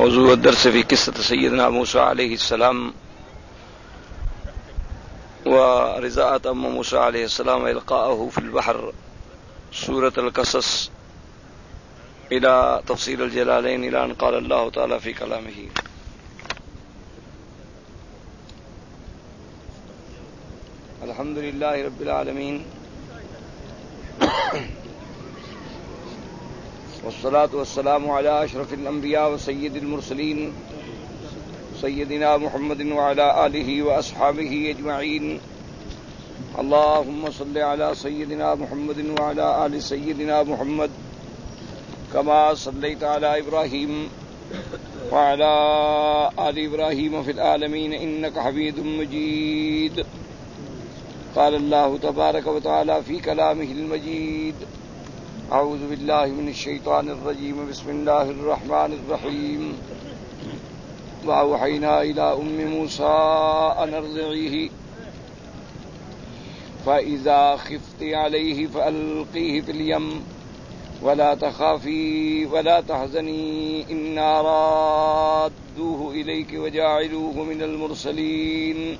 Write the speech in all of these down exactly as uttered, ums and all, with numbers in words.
موضوع الدرس في قصة سيدنا موسى عليه السلام ورزاءة أم موسى عليه السلام إلقاءه في البحر، سورة القصص، إلى تفصيل الجلالين، إلى أن قال الله تعالى في كلامه: الحمد لله رب العالمين، والصلاة والسلام على أشرف الأنبياء وسيد المرسلين سيدنا محمد وعلى آله وأصحابه أجمعين. اللهم صل على سيدنا محمد وعلى آل سيدنا محمد كما صليت على إبراهيم وعلى آل إبراهيم في العالمين إنك حميد مجيد. قال الله تبارك وتعالى في كلامه المجيد: أعوذ بالله من الشيطان الرجيم، بسم الله الرحمن الرحيم. وأوحينا إلى أم موسى أن أرضعيه فإذا خفت عليه فألقيه في اليم ولا تخافي ولا تحزني إنا رادوه إليك وجاعلوه من المرسلين.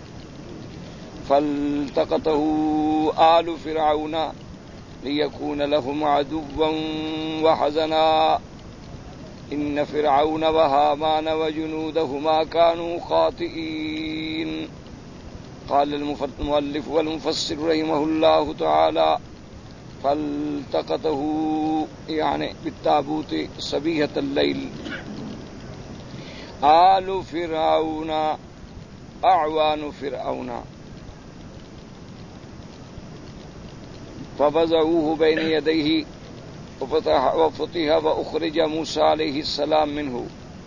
فالتقطه آل فرعون ليكون لهم عدوا وحزنا إن فرعون وهامان وجنودهما كانوا خاطئين. قال المؤلف والمفسر رحمه الله تعالى: فالتقطه يعني بالتابوت صبيحة الليل. آل فرعون أعوان فرعون ففزعوه بين يديه وفتح وفتح وأخرج موسى عليه السلام منه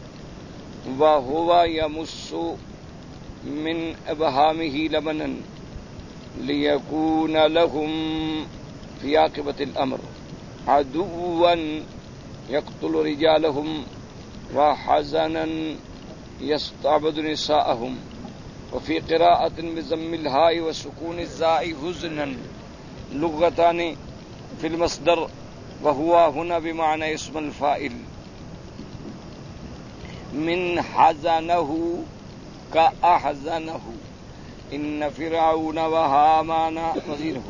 وهو يمس من إبهامه لبنا ليكون لهم في عاقبة الأمر عدوا يقتل رجالهم وحزنا يستعبد نساءهم. وفي قراءة بضم الهاء وسكون الزاء حزنا لغتان في المصدر، وهو هنا بمعنى اسم الفاعل. من حزنه كأحزنه إن فرعون وهامان وزيره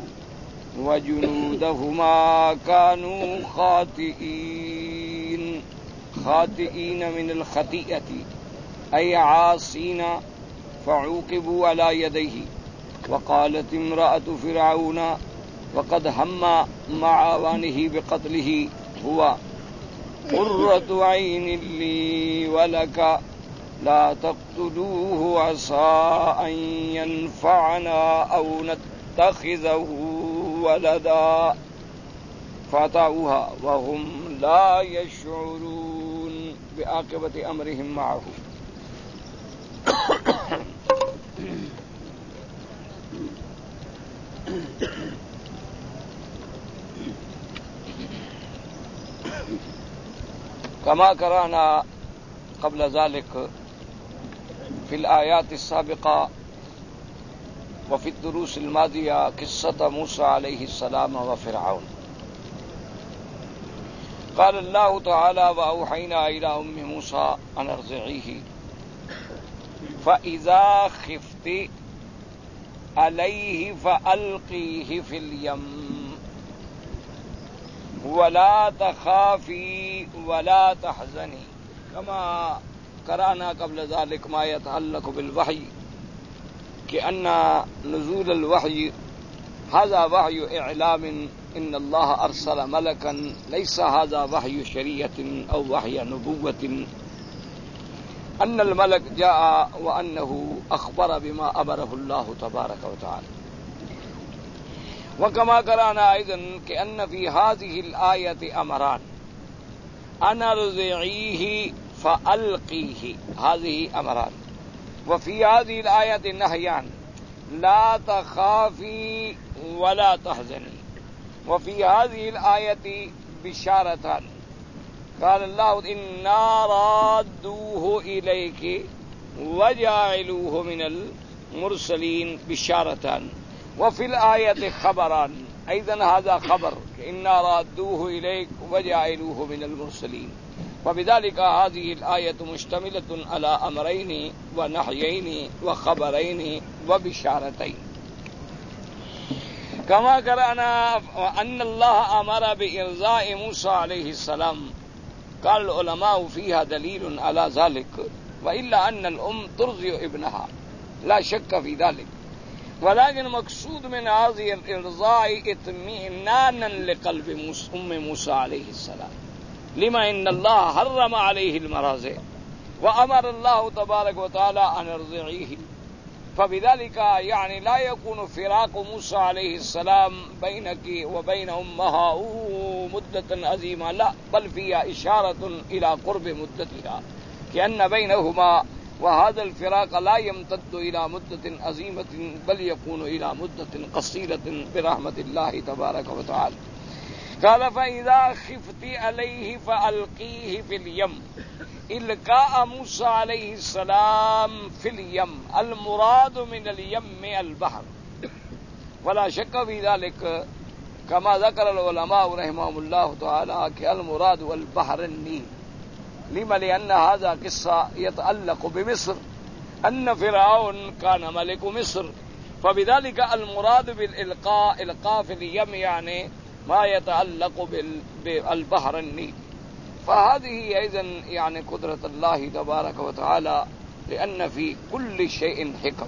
وجنودهما كانوا خاطئين. خاطئين من الخطيئة أي عاصين فعوقبوا على يديه. وقالت امرأة فرعون وقد هم مع أعوانه بقتله هو: قرة عين لي ولك لا تقتلوه عسى أن ينفعنا أو نتخذه ولدا. فأطاعوها وهم لا يشعرون بعاقبة أمرهم معه. كما قرأنا قبل ذلك في الآيات السابقة وفي الدروس الماضية قصة موسى عليه السلام وفرعون. قال الله تعالى: وأوحينا إلى أم موسى أن أرضعيه فإذا خفت عليه فألقيه في اليم ولا تخافي ولا تحزني. كما قرأنا قبل ذلك ما يتعلق بالوحي، كأن نزول الوحي هذا وحي إعلام إن الله أرسل ملكا، ليس هذا وحي شريعة أو وحي نبوة. أن الملك جاء وأنه أخبر بما أمره الله تبارك وتعالى. وكما قرأنا أيضا كأن في هذه الآية أمران: أن أرضعيه فألقيه، هذه أمران. وفي هذه الآية نهيان: لا تخافي ولا تحزني. وفي هذه الآية بشارتان: قال الله: إنا رادوه إليك وجاعلوه من المرسلين، بشارتان. وفي الآية خبران، أيضا هذا خبر: إنا رادوه إليك وجاعلوه من المرسلين. وبذلك هذه الآية مشتملة على أمرين ونهيين وخبرين وبشارتين. كما قرأنا أن الله أمر بإرضاء موسى عليه السلام، قال العلماء فيها دليل على ذلك، وإلا أن الأم ترضي ابنها لا شك في ذلك، ولكن مقصود من هذه الإرضاء اطمئنانا لقلب أم موسى عليه السلام، لما إن الله حرم عليه المراضع وأمر الله تبارك وتعالى أن يرضعيه، فبذلك يعني لا يكون فراق موسى عليه السلام بينك وبين أمها مدة عظيمة، لا، بل فيها إشارة إلى قرب مدتها، كأن بينهما وهذا الفراق لا يمتد إلى مدة عظيمة بل يكون إلى مدة قصيرة برحمة الله تبارك وتعالى. قال فإذا خفت عليه فألقيه في اليم، إلقاء موسى عليه السلام في اليم، المراد من اليم البحر، ولا شك في ذلك كما ذكر العلماء رحمهم الله تعالى کہ المراد والبحر النيل. لما؟ لأن هذا قصة يتعلق بمصر، أن فرعون كان ملك مصر، فبذلك المراد بالإلقاء إلقاء في اليم يعني ما يتعلق بالبحر النيل. فهذه أيضا يعني قدرة الله تبارك وتعالى، لأن في كل شيء حكم.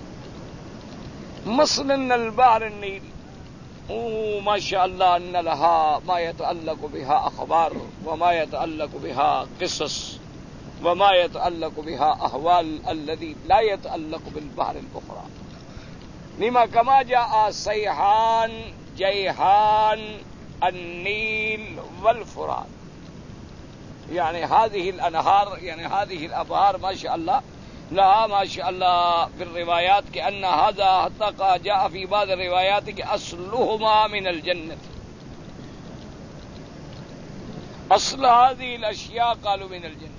مثلا البحر النيل ما شاء الله أن لها ما يتعلق بها أخبار، وما يتعلق بها قصص، وما يتعلق بها أهوال الذي لا يتعلق بالبحر الأخرى. لما كما جاء سيحان جيحان النيل والفرات، يعني هذه الأنهار يعني هذه الأبحار ما شاء الله لها ما شاء الله في الروايات كأن هذا حتى جاء في بعض الروايات أصلهما من الجنة. أصل هذه الأشياء قالوا من الجنة.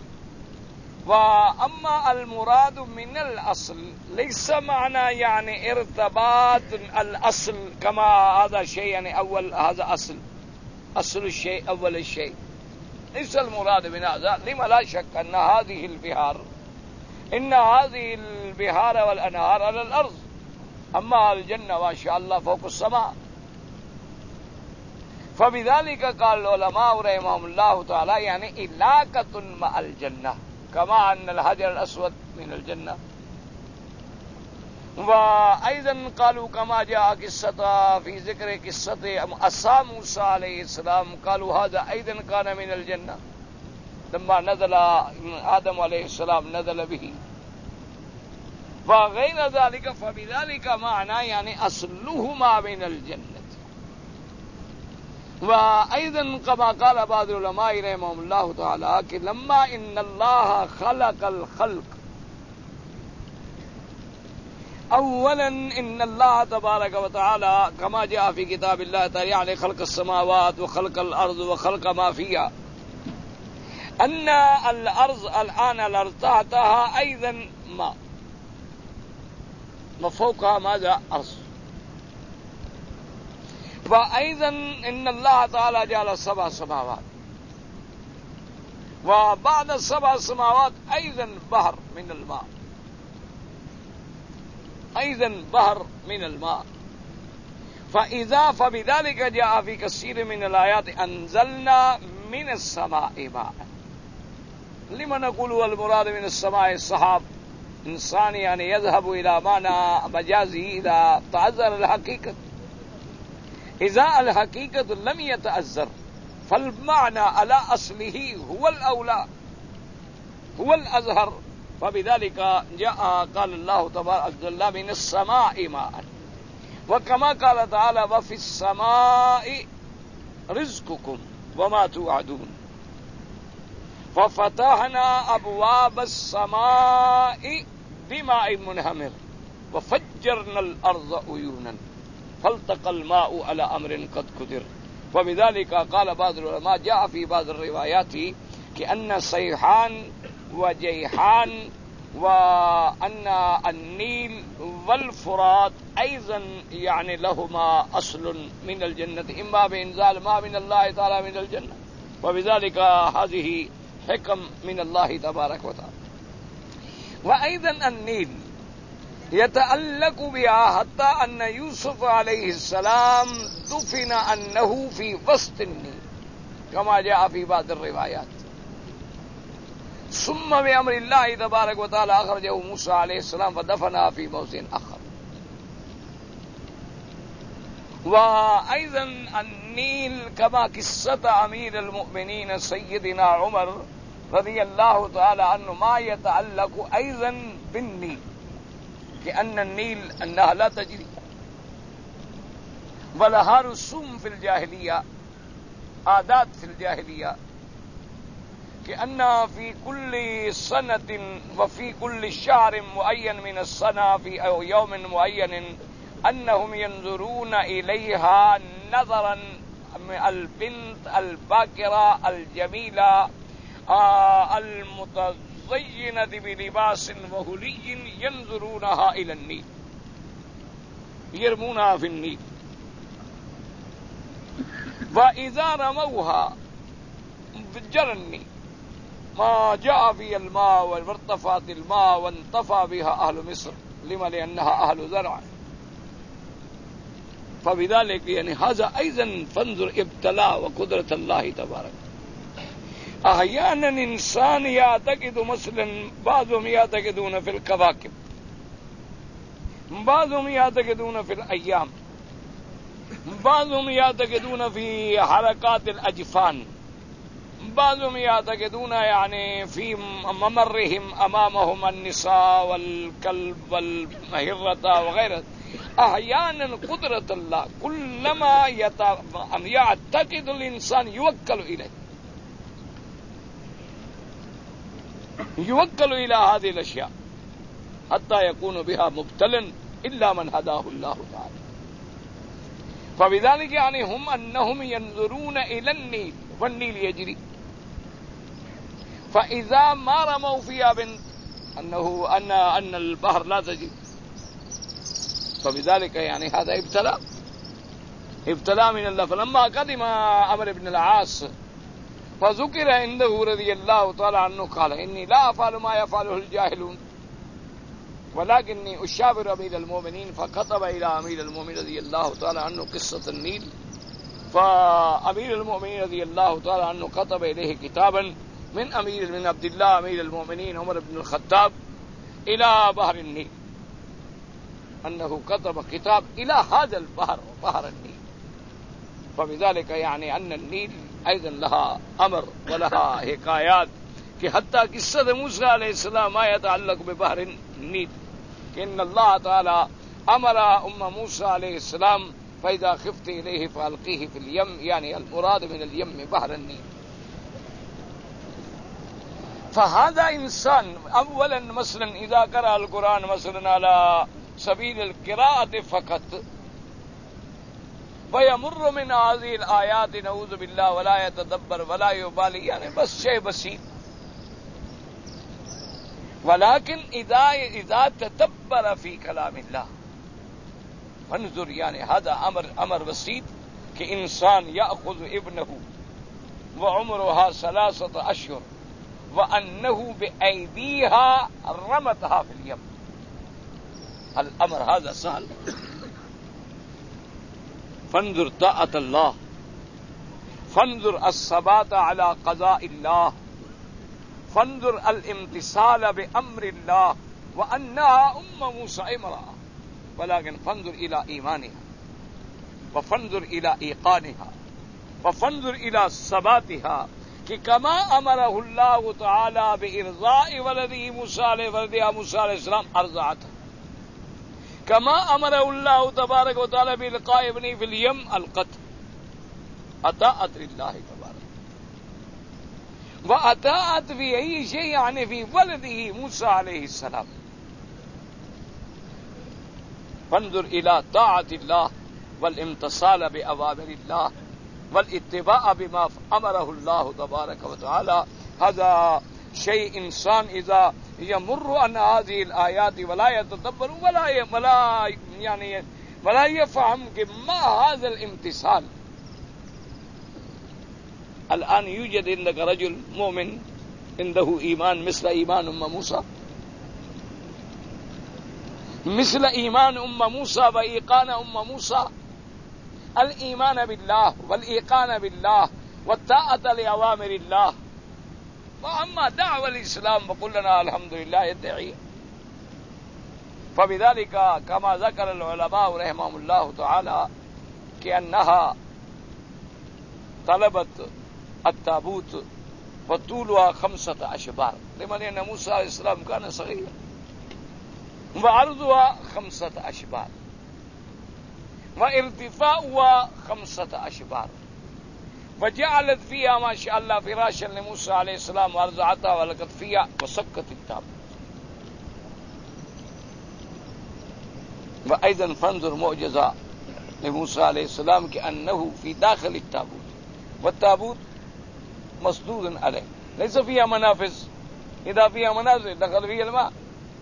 وأما المراد من الأصل ليس معنى يعني ارتباط الأصل كما هذا شيء يعني أول هذا أصل أصل الشيء أول الشيء، ليس المراد من هذا. لما؟ لا شك أن هذه البحار إن هذه البحار والأنهار على الأرض، أما الجنة ما شاء الله فوق السماء. فبذلك قال العلماء رحمهم الله تعالى يعني علاقة مع الجنة، كما أن الحجر الأسود من الجنة. وأيضا قالوا كما جاء قصة في ذكر قصة عصا موسى عليه السلام، قالوا هذا أيضا كان من الجنة لما نزل آدم عليه السلام نزل به، وغير ذلك. فبذلك معنى يعني أصلهما من الجنة. وأيضا كما قال بعض العلماء رحمهم الله تعالى کہ لما إن الله خلق الخلق، اولا ان الله تبارك وتعالى كما جاء في كتاب الله تعالى يعني خلق السماوات وخلق الأرض وخلق ما فيها، أن الأرض الآن الأرض تحتها أيضا ماء وفوقها ماذا؟ أرض. وأيضا إن الله تعالى جعل سبع سماوات، وبعد السبع سماوات أيضا بحر من الماء، أيضا بحر من الماء. فإذا فبذلك جاء في كثير من الآيات أنزلنا من السماء ماء. لما نقول المراد من السماء السحاب؟ إنسان يعني يذهب إلى معنى مجازي إذا تعذر الحقيقة. إذا الحقيقة لم يتأذر فالمعنى على أصله هو الأولى هو الأظهر. فبذلك جاء قال الله تبارك وتعالى من السماء ماء، وكما قال تعالى وفي السماء رزقكم وما توعدون. ففتحنا أبواب السماء بماء منهمر وفجرنا الأرض عيونا فالتقى الماء على أمر قد قدر. وبذلك قال بعض العلماء جاء في بعض الروايات كأن سيحان وجيحان وأن النيل والفرات أيضا يعني لهما أصل من الجنة، إما بإنزال ما من الله تعالى من الجنة وبذلك هذه حكم من الله تبارك وتعالى. وأيضا النيل يتعلق بها حتى أن يوسف عليه السلام دفن أنه في وسط النيل كما جاء في بعض الروايات. ثم بأمر الله تبارك وتعالى أخرجه موسى عليه السلام فدفنها في موضع آخر. وأيضا النيل كما قصة أمير المؤمنين سيدنا عمر رضي الله تعالى عنه ما يتعلق أيضا بالنيل، لأن النيل أنها لا تجري ولها رسوم في الجاهلية، عادات في الجاهلية، كأن في كل سنة وفي كل شهر معين من السنة في أو يوم معين أنهم ينظرون إليها نظرا البنت الباكرة الجميلة آه المتزينة بلباس وهلي ينظرونها إلى النيل، يرمونها في النيل. وإذا رموها جرى النيل ما جاء في الماء وارتفعت الماء وانطفى بها أهل مصر، لما لأنها أهل زرع. فبذلك يعني هذا أيضا فانظر ابتلاء وقدرة الله تبارك. أحيانا إنسان يعتقد مثلا بعضهم يعتقدون في الكواكب، بعضهم يعتقدون في الأيام، بعضهم يعتقدون في حركات الأجفان، بعضهم يعتقدون يعني في ممرهم أمامهم النساء والكلب والهرة وغيرها. أحيانا قدرة الله كلما يعتقد الإنسان يوكل إليه، يوكل إلى هذه الأشياء حتى يكون بها مبتلا إلا من هداه الله تعالى. فبذلك يعني هم أنهم ينظرون إلى النيل والنيل يجري، فإذا ما رموا فيها بنت أنه أن أن البحر لا تجري، فبذلك يعني هذا ابتلاء ابتلاء من الله. فلما قدم عمرو بن العاص فذكر عنده رضي الله تعالى عنه قال إني لا أفعل ما يفعله الجاهلون ولكني أشاور أمير المؤمنين، فكتب إلى أمير المؤمنين رضي الله تعالى عنه قصة النيل. فأمير المؤمنين رضي الله تعالى عنه كتب إليه كتابا من أمير من عبد الله أمير المؤمنين عمر بن الخطاب إلى بحر النيل، أنه كتب كتاب إلى هذا البحر بحر النيل. فبذلك يعني أن النيل أيضا لها أمر ولها حكايات، کہ حتى قصة موسى عليه السلام ما يتعلق ببحر النيل، إن الله تعالى أمر أم موسى عليه السلام فإذا خفت إليه فألقيه في اليم، يعني المراد من اليم بحر النيل. فهذا إنسان أولا مثلا إذا قرأ القرآن مثلا على سبيل القراءة فقط ويمر من هذه الآيات نعوذ بالله ولا يتدبر ولا يبالي، يعني بس شيء بسيط. ولكن إذا إذا تدبر في كلام الله فانظر، يعني هذا أمر أمر بسيط كإنسان يأخذ ابنه وعمرها ثلاثة أشهر وأنه بأيديها رمتها في اليم، الأمر هذا سهل. فانظر طاعة الله، فانظر الثبات على قضاء الله، فانظر الامتثال بأمر الله، وأنها أم موسى امرأة، ولكن فانظر إلى إيمانها وفانظر إلى إيقانها وفانظر إلى ثباتها، کہ كما أمره الله تعالى بإرضاء ولده موسى عليه ولدها موسى عليه السلام أرضعته، كما أمره الله تبارك وتعالى بإلقاء ابنه في اليم القتل، أطاعت لله تبارك وأطاعت في أي شيء، يعني في ولده موسى عليه السلام. فانظر إلى طاعة الله والامتصال بأوامر الله والاتباع بما أمره الله تبارك وتعالى. هذا شيء إنسان إذا يمر عن هذه الآيات ولا يتدبر ولا ولا يعني ولا يفهم کہ ما هذا الامتثال الآن يوجد عندك رجل مؤمن عنده إيمان مثل إيمان أم موسى، مثل إيمان أم موسى وإيقان أم موسى، الإيمان بالله والإيقان بالله والطاعة لأوامر الله. وأما دعوة الإسلام فقل لنا الحمد لله يدعي. فبذلك كما ذكر العلماء رحمهم الله تعالى كأنها طلبت التابوت وطولها خمسة أشبار لمن أن موسى عليه السلام كان صغيرا، وعرضها خمسة أشبار وارتفاعها خمسة أشبار، وجعلت فيها ما شاء الله فراشا لموسى عليه السلام وأرضعتها ولقت فيها وسكت التابوت. وأيضا فانظر معجزة لموسى عليه السلام كأنه في داخل التابوت، والتابوت مسدود عليه ليس فيها منافذ، إذا فيها منافذ دخل فيها الماء.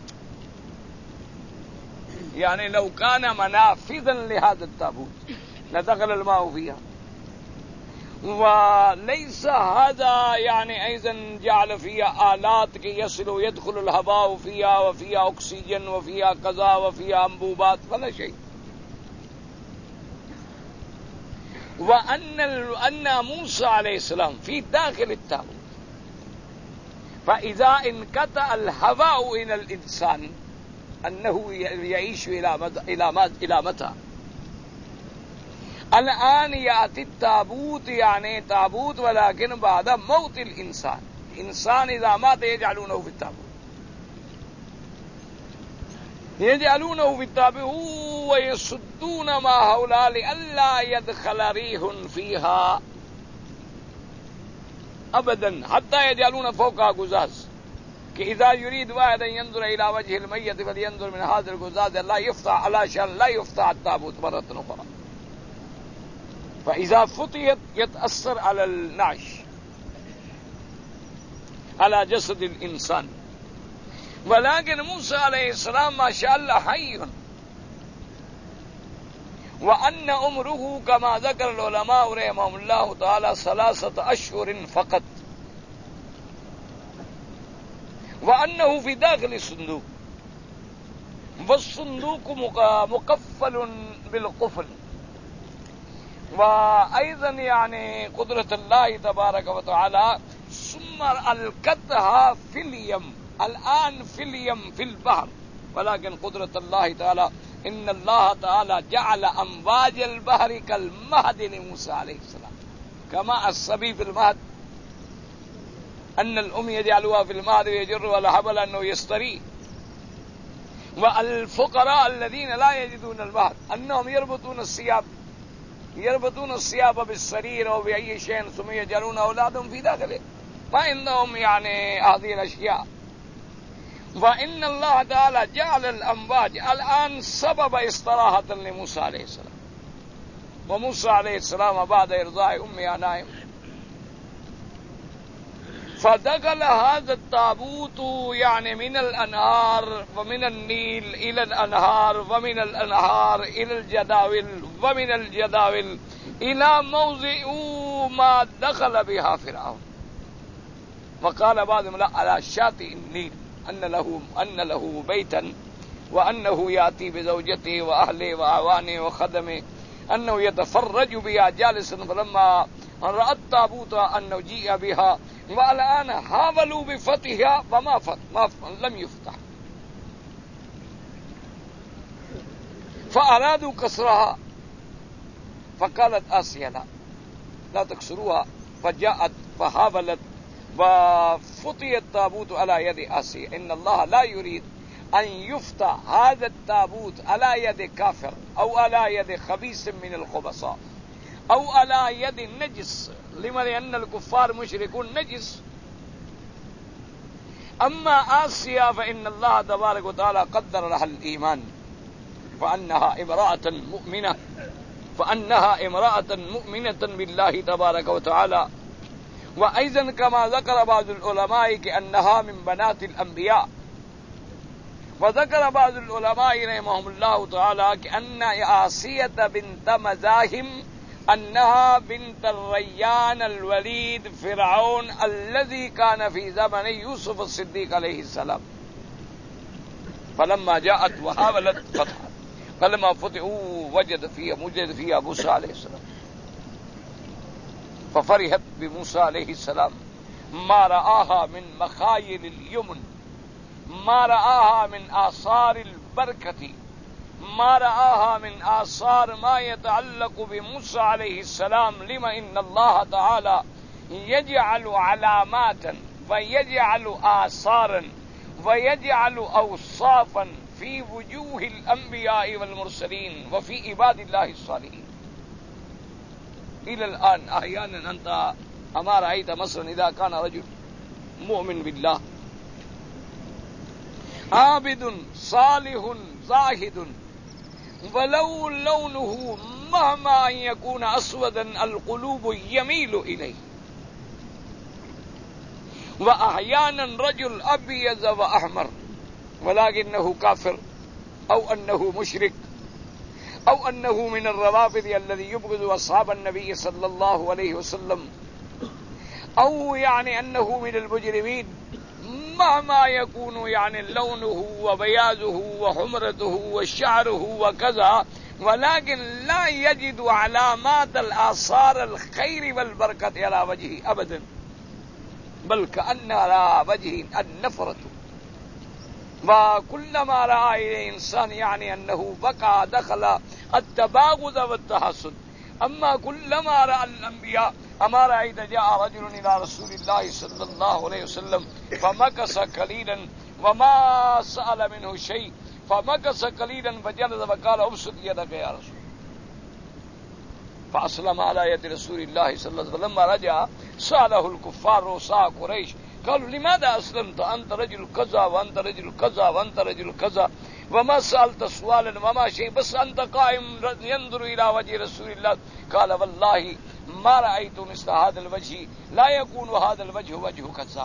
يعني لو كان منافذا لهذا التابوت لدخل الماء فيها. وليس هذا يعني أيضا جعل فيها آلات كي يصل يدخل الهواء فيها وفيها أكسجين وفيها كذا وفيها أنبوبات ولا شيء. وأن أن موسى عليه السلام في داخل التابوت، فإذا انقطع الهواء إلى الإنسان أنه يعيش إلى مدى إلى إلى متى؟ الآن يأتي التابوت يعني تابوت ولكن بعد موت الإنسان. إنسان إذا مات يجعلونه في التابوت، يجعلونه في التابوت ويصدون ما حولها لئلا يدخل ريح فيها أبدا، حتى يجعلون فوقها قزاز، إذا يريد واحد أن ينظر إلى وجه الميت فلينظر من هذا القزاز، لا يفتح على شان لا يفتح التابوت مرة أخرى. فإذا فتحت يتأثر على النعش على جسد الإنسان. ولكن موسى عليه السلام ما شاء الله حي، وأن عمره كما ذكر العلماء رحمهم الله تعالى ثلاثة أشهر فقط، وأنه في داخل الصندوق، والصندوق مقفل بالقفل. وأيضا يعني قدرة الله تبارك وتعالى ثم ألقتها في اليم، الآن في اليم في البحر. ولكن قدرة الله تعالى إن الله تعالى جعل أمواج البحر كالمهد لموسى عليه السلام، كما الصبي في المهد أن الأم يجعلها في المهد ويجرها الحبل أنه يستري. والفقراء الذين لا يجدون المهد أنهم يربطون الثياب يربطون الثياب بالسرير أو بأي شيء ثم يجعلون أولادهم في داخله، ما عندهم يعني هذه الأشياء. وإن الله تعالى جعل الأمواج الآن سبب استراحة لموسى عليه السلام. وموسى عليه السلام بعد إرضاع أمه نائم، فدخل هذا التابوت يعني من الأنهار ومن النيل إلى الأنهار ومن الأنهار إلى الجداول ومن الجداول إلى موضع ما دخل بها فرعون. وقال بعضهم لا على شاطئ النيل أن له أن له بيتا، وأنه يأتي بزوجته وأهله وأعوانه وخدمه، أنه يتفرج بها جالسا. فلما رأى التابوت أنه جيء بها، والآن حاولوا بفتحها فما فتح ما لم يفتح، فأرادوا كسرها، فقالت آسيا لا لا تكسروها، فجاءت فحاولت وفتح التابوت على يد آسيا. إن الله لا يريد أن يفتح هذا التابوت على يد كافر أو على يد خبيث من الخبثاء أو على يد النجس، لما لأن الكفار مشركون نجس. أما آسيا فإن الله تبارك وتعالى قدر لها الإيمان، فأنها امرأة مؤمنة فأنها امرأة مؤمنة بالله تبارك وتعالى. وأيضا كما ذكر بعض العلماء كأنها من بنات الأنبياء. وذكر بعض العلماء رحمهم الله تعالى كأن آسية بنت مزاحم أنها بنت الريان الوليد فرعون الذي كان في زمن يوسف الصديق عليه السلام. فلما جاءت وحاولت فتحا فلما فتحوا وجد فيها وجد فيها موسى عليه السلام ففرحت بموسى عليه السلام ما رآها من مخايل اليمن، ما رآها من آثار البركة، ما رآها من آثار ما يتعلق بموسى عليه السلام. لما إن الله تعالى يجعل علامات ويجعل آثارا ويجعل أوصافا في وجوه الأنبياء والمرسلين وفي عباد الله الصالحين. إلى الآن أحيانا أنت أما رأيت مثلا إذا كان رجل مؤمن بالله عابد صالح زاهد ولو لونه مهما أن يكون أسودا القلوب يميل إليه، وأحيانا رجل أبيض وأحمر ولكنه كافر أو أنه مشرك أو أنه من الروافض الذي يبغض أصحاب النبي صلى الله عليه وسلم، أو يعني أنه من المجرمين، مهما يكون يعني لونه وبياضه وحمرته وشعره وكذا، ولكن لا يجد علامات الآثار الخير والبركة على وجهه أبدا، بل كأن على وجهه النفرة. وكلما رأى إليه إنسان يعني أنه بقى دخل التباغض والتحسد. أما كلما رأى الأنبياء أما رأيت جاء رجل إلى رسول الله صلى الله عليه وسلم فمكث قليلا وما سأل منه شيء، فمكث قليلا فجلس فقال ابسط يدك يا رسول، فأسلم على يد رسول الله صلى الله عليه وسلم. لما رجع سأله الكفار رؤساء قريش قالوا لماذا أسلمت؟ أنت رجل كذا وأنت رجل كذا وأنت رجل كذا وما سألت سؤالا وما شيء، بس أنت قائم ينظر إلى وجه رسول الله. قال والله ما رأيت مثل هذا الوجه، لا يكون هذا الوجه وجه كذا.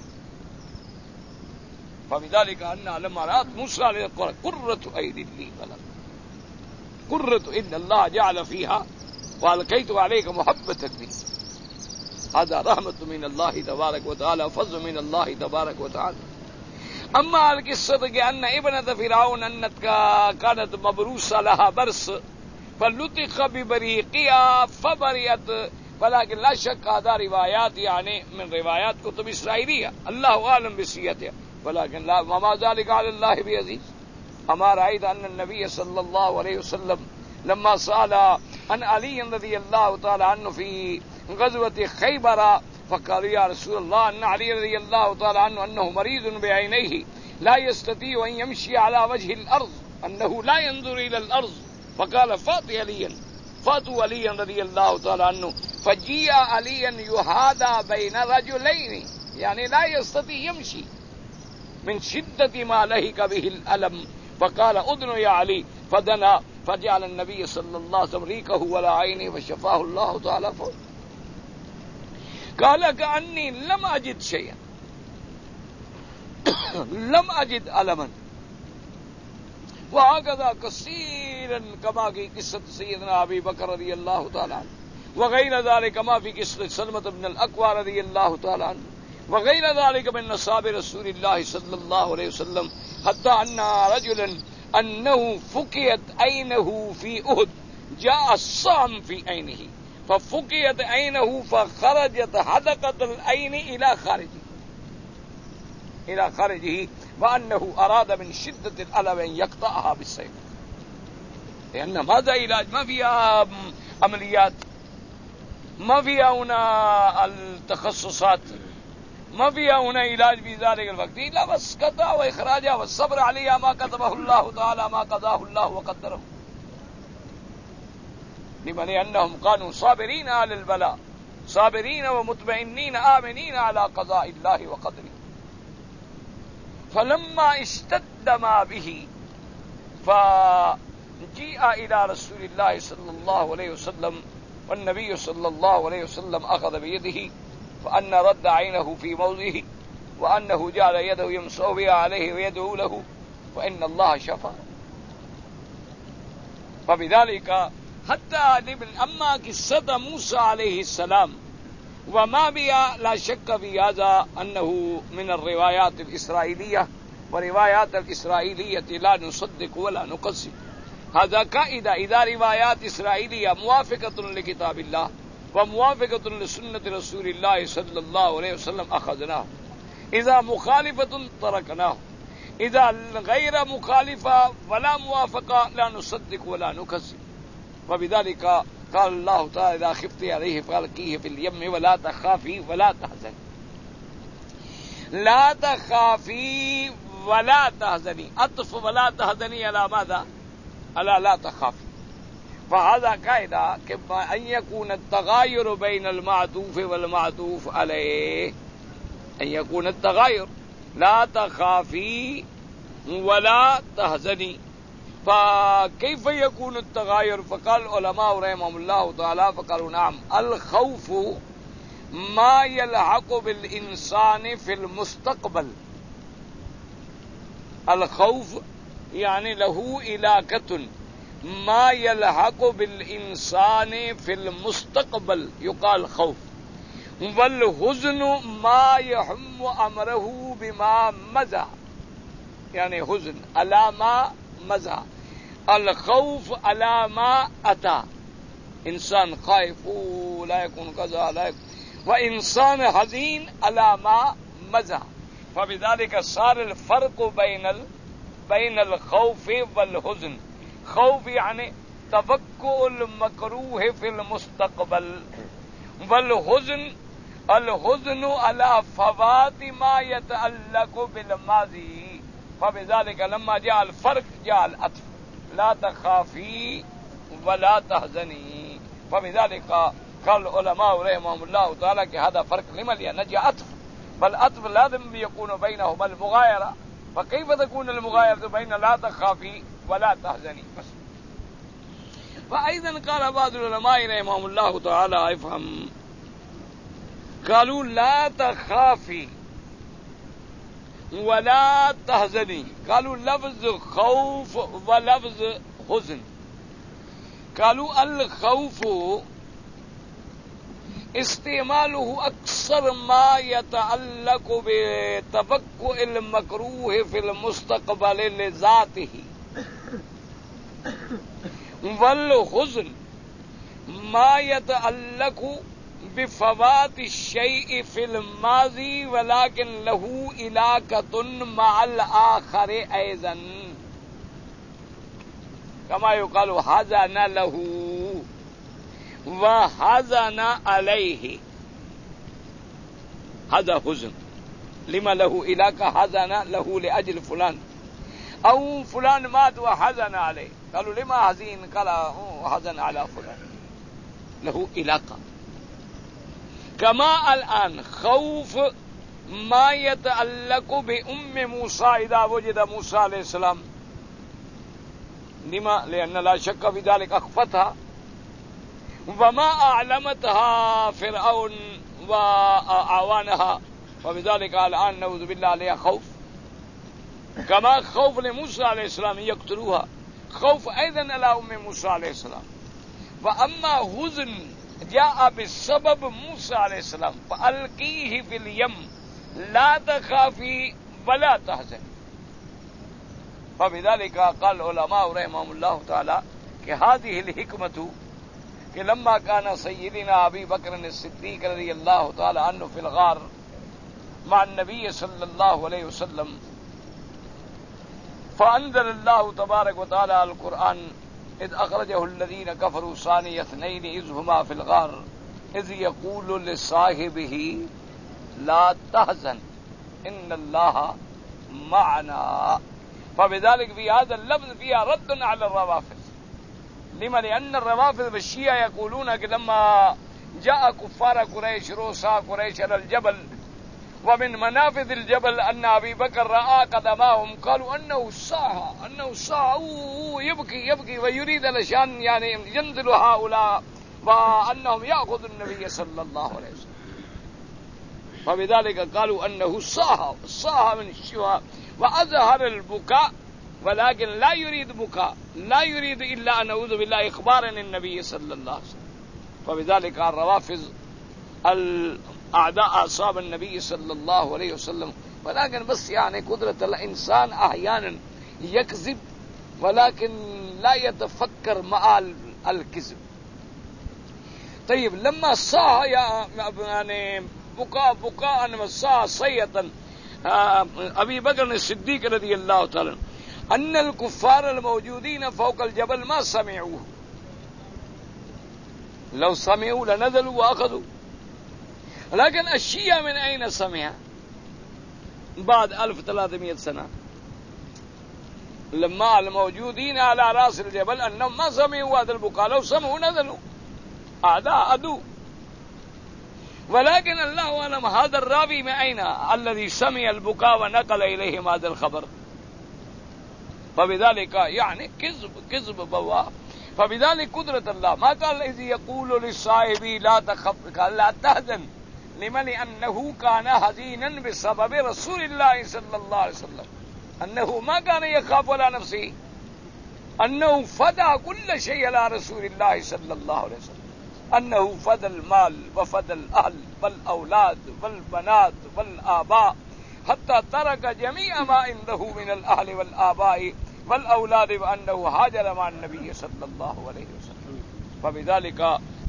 فبذلك أن لما رأت موسى عليه القرآن قرة أيدي لي ولك، قرة إن الله جعل فيها وألقيت عليك محبة لي. هذا رحمة من الله تبارك وتعالى، فضل من الله تبارك وتعالى. أما القصة أن ابنة فرعون أنت كانت مبروسة لها برص فلطخ ببريقها فبرئت، ولكن لا شك هذا روايات يعني من روايات كتب إسرائيلية، الله أعلم بصحتها، ولكن لا وما ذلك على الله بعزيز. أما رأيت أن النبي صلى الله عليه وسلم لما سأل عن علي رضي الله تعالى عنه في غزوة خيبر فقالوا يا رسول الله أن علي رضي الله تعالى عنه أنه مريض بعينيه لا يستطيع أن يمشي على وجه الأرض، أنه لا ينظر إلى الأرض. فقال فاتوا عليا، فاتوا عليا رضي الله تعالى عنه، فجيء عليا يهادى بين رجلين، يعني لا يستطيع يمشي من شدة ما لهك به الألم. فقال أذن يا علي، فدنا فجعل النبي صلى الله عليه وسلم ريقه ولا عينه فشفاه الله تعالى فوق. قال كأني لم أجد شيئا لم أجد ألما. وهكذا كثيرا كما في قصة سيدنا أبي بكر رضي الله تعالى عنه، وغير ذلك كما في قصة سلمة بن الأكوع رضي الله تعالى عنه، وغير ذلك من نصاب رسول الله صلى الله عليه وسلم، حتى أن رجلا أنه فقيت عينه في أحد، جاء الصام في عينه ففقيت عينه فخرجت حدقة العين إلى خارجه إلى خارجه وأنه أراد من شدة الألم أن يقطعها بالسيف، لأن ماذا علاج؟ ما فيها عمليات، ما فيها هنا التخصصات، ما فيها هنا علاج في ذلك الوقت إلا بس قطع وإخراجها والصبر عليها ما كتبه الله تعالى ما قضاه الله وقدره، لمن أنهم كانوا صابرين على البلاء، صابرين ومطمئنين آمنين على قضاء الله وقدره. فلما اشتد ما به فجيء إلى رسول الله صلى الله عليه وسلم، والنبي صلى الله عليه وسلم أخذ بيده فأن رد عينه في موضعه، وأنه جعل يده يمسح بها عليه ويدعو له، فإن الله شفى. فبذلك حتى أما قصة موسى عليه السلام وما بها لا شك في هذا أنه من الروايات الإسرائيلية، وروايات الإسرائيلية لا نصدق ولا نكذب. هذا قاعدة، إذا روايات إسرائيلية موافقة لكتاب الله وموافقة لسنة رسول الله صلى الله عليه وسلم أخذناه، إذا مخالفة تركناه، إذا غير مخالفة ولا موافقة لا نصدق ولا نكذب. وبذلك قال الله تعالى إذا خفت عليه فألقيه في اليم ولا تخافي ولا تحزني. لا تخافي ولا تحزني، عطف ولا تحزني على ماذا؟ على لا تخافي. فهذا قاعدة أن يكون التغاير بين المعطوف والمعطوف عليه، أن يكون التغاير لا تخافي ولا تحزني. فكيف يكون التغاير؟ فقال العلماء رحمهم الله تعالى فقالوا نعم، الخوف ما يلحق بالإنسان في المستقبل. الخوف يعني له علاقة ما يلحق بالإنسان في المستقبل يقال خوف. والحزن ما يهم أمره بما مضى، يعني حزن على ما مضى، الخوف على ما أتى. إنسان خائف لا يكون كذا لا يكون، وإنسان حزين على ما مضى. فبذلك صار الفرق بين ال... بين الخوف والحزن. خوف يعني توقع المكروه في المستقبل، والحزن الحزن على فوات ما يتعلق بالماضي. فبذلك لما جاء الفرق جاء العطف، لا تخافي ولا تحزني. فبذلك قال العلماء رحمهم الله تعالى کہ هذا فرق لما لأن جاء عطف، فالعطف لازم يكون بينهما المغايرة. فكيف تكون المغايرة بين لا تخافي ولا تحزني؟ بس. فأيضا قال بعض العلماء رحمهم الله تعالى افهم، قالوا لا تخافي ولا تحزني، قالوا لفظ خوف ولفظ حزن. قالوا الخوف استعماله أكثر ما يتعلق بتوقع المكروه في المستقبل لذاته، والحزن ما يتعلق بفوات الشيء في الماضي ولكن له علاقة مع الآخر أيضا، كما يقال حزن له وحزن عليه. هذا حزن لما له علاقة، حزن له لأجل فلان، أو فلان مات وحزن عليه، قالوا لما حزين؟ قال حزن على فلان، له علاقة. كما الآن خوف ما يتعلق بأم موسى إذا وجد موسى عليه السلام، لما؟ لأن لا شك في ذلك أخفتها، وما أعلمتها فرعون وأعوانها، وبذلك الآن نعوذ بالله عليها خوف. كما خوف لموسى عليه السلام يقتلوها، خوف أيضا على أم موسى عليه السلام. وأما حزن جاء بسبب موسى عليه السلام فألقيه في اليم لا تخافي ولا تحزني. فبذلك قال العلماء رحمهم الله تعالى کہ هذه الحكمة کہ لما كان سيدنا أبي بكر الصديق رضي الله تعالى عنه في الغار مع النبي صلى الله عليه وسلم، فأنزل الله تبارك وتعالى القرآن إذ أخرجه الذين كفروا ثاني اثنين إذ هما في الغار إذ يقول لصاحبه لا تحزن إن الله معنا. فبذلك في هذا اللفظ فيها رد على الروافض. لما؟ لأن الروافض والشيعة يقولون لما جاء كفار قريش رؤساء قريش على الجبل ومن منافذ الجبل أن أبي بكر رأى قدماهم قالوا أنه صاح أنه صاح يبكي يبكي ويريد الشان يعني ينزل هؤلاء وأنهم يأخذ النبي صلى الله عليه وسلم. فبذلك قالوا أنه صاح صاح من الشواء وأظهر البكاء ولكن لا يريد بكاء، لا يريد إلا أن نعوذ بالله إخبارا النبي صلى الله عليه وسلم. فبذلك الروافض الأعداء أصحاب النبي صلى الله عليه وسلم. ولكن بس يعني قدرة الإنسان أحيانا يكذب ولكن لا يتفكر مع الكذب. طيب لما صاح يعني بكاء بكاء وصاح صيحة أبي بكر الصديق رضي الله تعالى أن الكفار الموجودين فوق الجبل ما سمعوه، لو سمعوا لنزلوا وأخذوا. لكن الشيعة من أين سمع؟ بعد ألف وثلاثمائة سنة لما الموجودين على رأس الجبل أنهم ما سمعوا هذا البكاء، لو سمعوا نزلوا أعداء عدو. ولكن الله أعلم هذا الراوي من أين الذي سمع البكاء ونقل إليهم هذا الخبر. فبذلك يعني كذب كذب بواء. فبذلك قدرة الله ما قال إذ يقول للصاحب لا تخف، قال لا تحزن لمن أنه كان حزينا بسبب رسول الله صلى الله عليه وسلم، أنه ما كان يخاف على نفسه، أنه فدى كل شيء على رسول الله صلى الله عليه وسلم، أنه فدى المال وفدى الأهل والأولاد والبنات والآباء حتى ترك جميع ما عنده من الأهل والآباء والأولاد، وأنه هاجر مع النبي صلى الله عليه وسلم. فبذلك